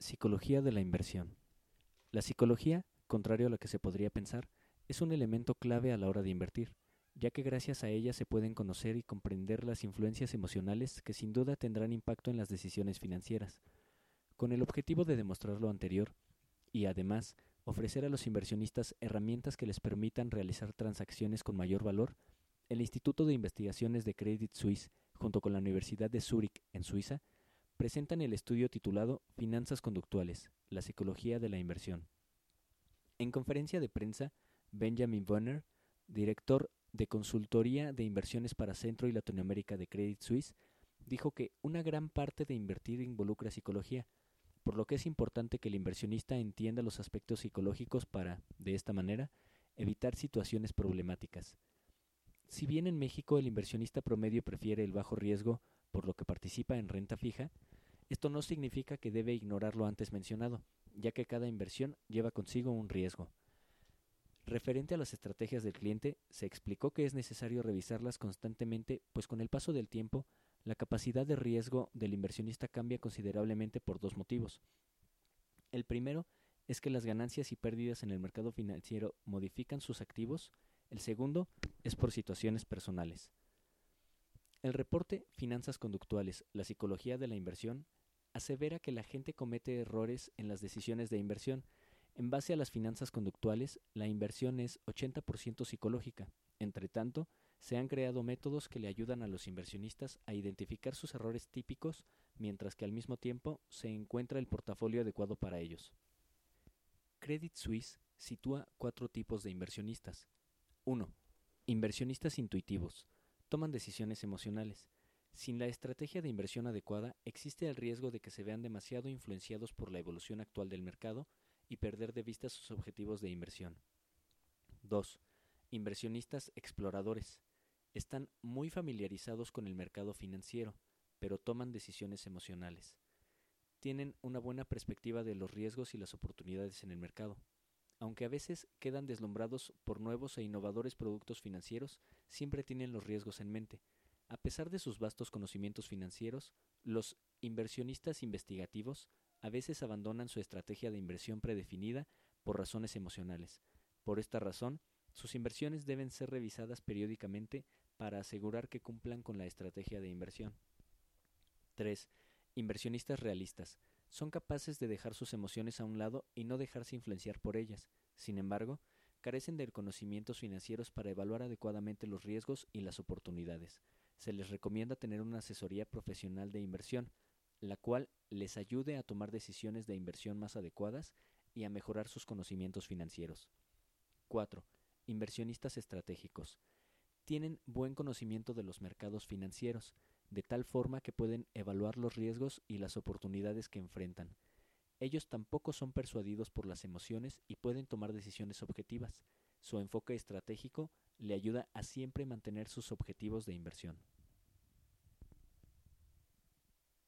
Psicología de la inversión. La psicología, contrario a lo que se podría pensar, es un elemento clave a la hora de invertir, ya que gracias a ella se pueden conocer y comprender las influencias emocionales que sin duda tendrán impacto en las decisiones financieras. Con el objetivo de demostrar lo anterior, y además ofrecer a los inversionistas herramientas que les permitan realizar transacciones con mayor valor, el Instituto de Investigaciones de Credit Suisse, junto con la Universidad de Zúrich en Suiza, presentan el estudio titulado Finanzas Conductuales, la psicología de la inversión. En conferencia de prensa, Benjamin Bonner, director de consultoría de inversiones para Centro y Latinoamérica de Credit Suisse, dijo que una gran parte de invertir involucra psicología, por lo que es importante que el inversionista entienda los aspectos psicológicos para, de esta manera, evitar situaciones problemáticas. Si bien en México el inversionista promedio prefiere el bajo riesgo, por lo que participa en renta fija, esto no significa que debe ignorar lo antes mencionado, ya que cada inversión lleva consigo un riesgo. Referente a las estrategias del cliente, se explicó que es necesario revisarlas constantemente, pues con el paso del tiempo, la capacidad de riesgo del inversionista cambia considerablemente por dos motivos. El primero es que las ganancias y pérdidas en el mercado financiero modifican sus activos. El segundo es por situaciones personales. El reporte Finanzas Conductuales, la psicología de la inversión, asevera que la gente comete errores en las decisiones de inversión. En base a las finanzas conductuales, la inversión es 80% psicológica. Entre tanto, se han creado métodos que le ayudan a los inversionistas a identificar sus errores típicos, mientras que al mismo tiempo se encuentra el portafolio adecuado para ellos. Credit Suisse sitúa 4 tipos de inversionistas. 1. Inversionistas intuitivos. Toman decisiones emocionales. Sin la estrategia de inversión adecuada, existe el riesgo de que se vean demasiado influenciados por la evolución actual del mercado y perder de vista sus objetivos de inversión. 2. Inversionistas exploradores. Están muy familiarizados con el mercado financiero, pero toman decisiones emocionales. Tienen una buena perspectiva de los riesgos y las oportunidades en el mercado. Aunque a veces quedan deslumbrados por nuevos e innovadores productos financieros, siempre tienen los riesgos en mente. A pesar de sus vastos conocimientos financieros, los inversionistas investigativos a veces abandonan su estrategia de inversión predefinida por razones emocionales. Por esta razón, sus inversiones deben ser revisadas periódicamente para asegurar que cumplan con la estrategia de inversión. 3. Inversionistas realistas. Son capaces de dejar sus emociones a un lado y no dejarse influenciar por ellas. Sin embargo, carecen de conocimientos financieros para evaluar adecuadamente los riesgos y las oportunidades. Se les recomienda tener una asesoría profesional de inversión, la cual les ayude a tomar decisiones de inversión más adecuadas y a mejorar sus conocimientos financieros. 4. Inversionistas estratégicos. Tienen buen conocimiento de los mercados financieros, de tal forma que pueden evaluar los riesgos y las oportunidades que enfrentan. Ellos tampoco son persuadidos por las emociones y pueden tomar decisiones objetivas. Su enfoque estratégico le ayuda a siempre mantener sus objetivos de inversión.